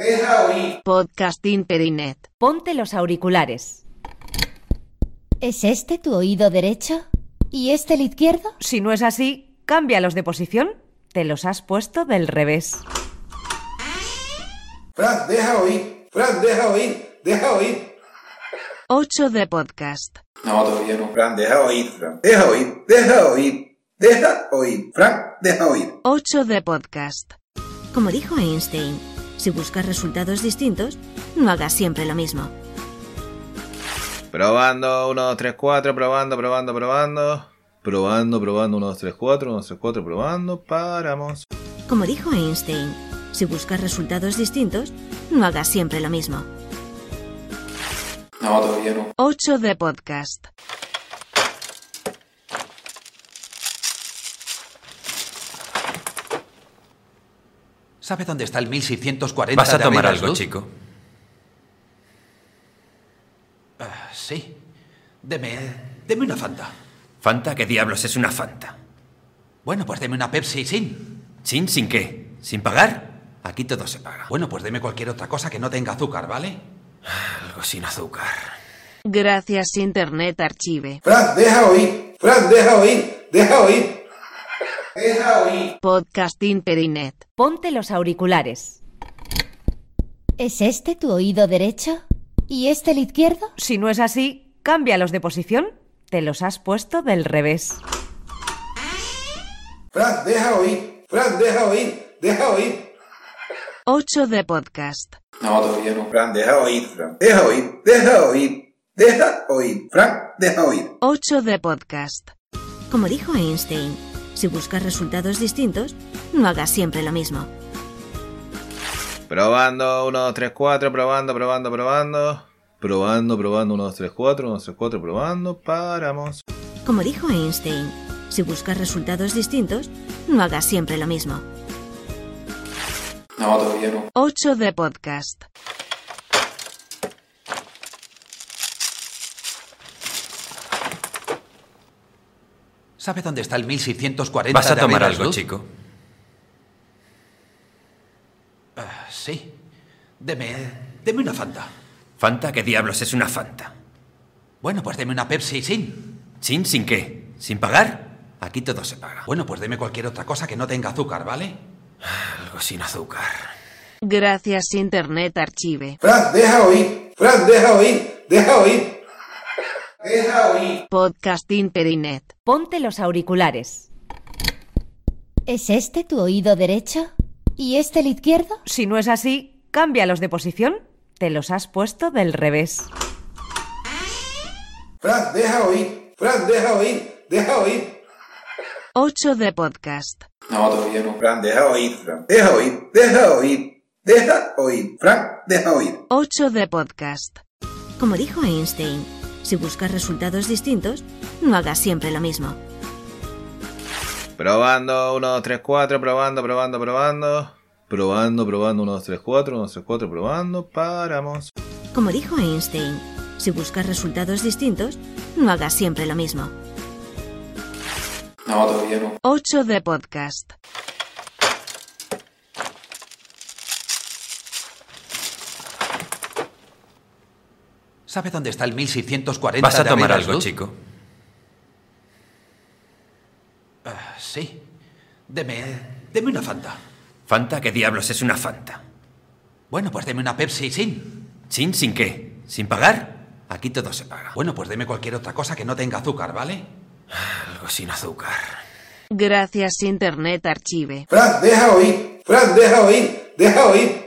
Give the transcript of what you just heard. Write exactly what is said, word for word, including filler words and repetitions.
Deja oír. Podcasting Perinet. Ponte los auriculares. ¿Es este tu oído derecho? ¿Y este el izquierdo? Si no es así, cámbialos de posición. Te los has puesto del revés. Fran, deja oír. Fran, deja oír. Deja oír. ocho de podcast. No, todavía no. Fran, deja oír, Fran. Deja oír. Deja oír. Deja oír. Fran, deja oír. ocho de podcast. Como dijo Einstein, si buscas resultados distintos, no hagas siempre lo mismo. Probando, uno, dos, tres, cuatro, probando, probando, probando. Probando, probando, uno, dos, tres, cuatro, uno, dos, tres, cuatro, probando, paramos. Como dijo Einstein, si buscas resultados distintos, no hagas siempre lo mismo. No, todavía no. ocho de podcast. ¿Sabe dónde está el mil seiscientos cuarenta? ¿Vas a de tomar Avedas algo, Luz? chico? Uh, sí. Deme, deme una Fanta. ¿Fanta? ¿Qué diablos es una Fanta? Bueno, pues deme una Pepsi sin. ¿Sin? ¿Sin qué? ¿Sin pagar? Aquí todo se paga. Bueno, pues deme cualquier otra cosa que no tenga azúcar, ¿vale? Algo sin azúcar. Gracias Internet Archive. Fran, deja oír. Fran, deja oír. Deja oír. Deja oír. Podcasting Perinet. Ponte los auriculares. ¿Es este tu oído derecho? ¿Y este el izquierdo? Si no es así, cámbialos de posición. Te los has puesto del revés. Fran, deja oír. Fran, deja oír. Deja oír. ocho de podcast. No, todavía no. Fran, deja oír, Fran. Deja oír. Deja oír. Deja oír. Fran, deja oír. ocho de podcast. Como dijo Einstein, si buscas resultados distintos, no hagas siempre lo mismo. Probando, uno, dos, tres, cuatro, probando, probando, probando. Probando, probando, uno, dos, tres, cuatro, uno, dos, tres, cuatro, probando, paramos. Como dijo Einstein, si buscas resultados distintos, no hagas siempre lo mismo. No, todavía no. ocho de podcast. ¿Sabe dónde está el mil seiscientos cuarenta? ¿Vas a de tomar Avedas algo, Luz? chico? Uh, sí. Deme, deme una Fanta. ¿Fanta? ¿Qué diablos es una Fanta? Bueno, pues deme una Pepsi sin. ¿Sin? ¿Sin qué? ¿Sin pagar? Aquí todo se paga. Bueno, pues deme cualquier otra cosa que no tenga azúcar, ¿vale? Algo sin azúcar. Gracias Internet Archive. Fran, deja oír. Fran, deja oír. Deja oír. Deja oír. Podcasting Perinet. Ponte los auriculares. ¿Es este tu oído derecho? ¿Y este el izquierdo? Si no es así, cámbialos de posición. Te los has puesto del revés. Fran, deja oír. Fran, deja oír. Deja oír. ocho de podcast. No, todavía no. Fran, deja oír, Fran. Deja oír. Deja oír. Deja oír. Fran, deja oír. ocho de podcast. Como dijo Einstein, si buscas resultados distintos, no hagas siempre lo mismo. Probando, uno, dos, tres, cuatro, probando, probando, probando. Probando, probando, uno, dos, tres, cuatro, uno, dos, tres, cuatro, probando, paramos. Como dijo Einstein, si buscas resultados distintos, no hagas siempre lo mismo. No, todavía no. ocho de podcast. ¿Sabe dónde está el mil seiscientos cuarenta? ¿Vas a de tomar Avedas algo, Luz? chico? Uh, sí. Deme, deme una Fanta. ¿Fanta? ¿Qué diablos es una Fanta? Bueno, pues deme una Pepsi sin. ¿Sin? ¿Sin qué? ¿Sin pagar? Aquí todo se paga. Bueno, pues deme cualquier otra cosa que no tenga azúcar, ¿vale? Algo sin azúcar. Gracias Internet Archive. Fran, deja oír. Fran, deja oír. Deja oír.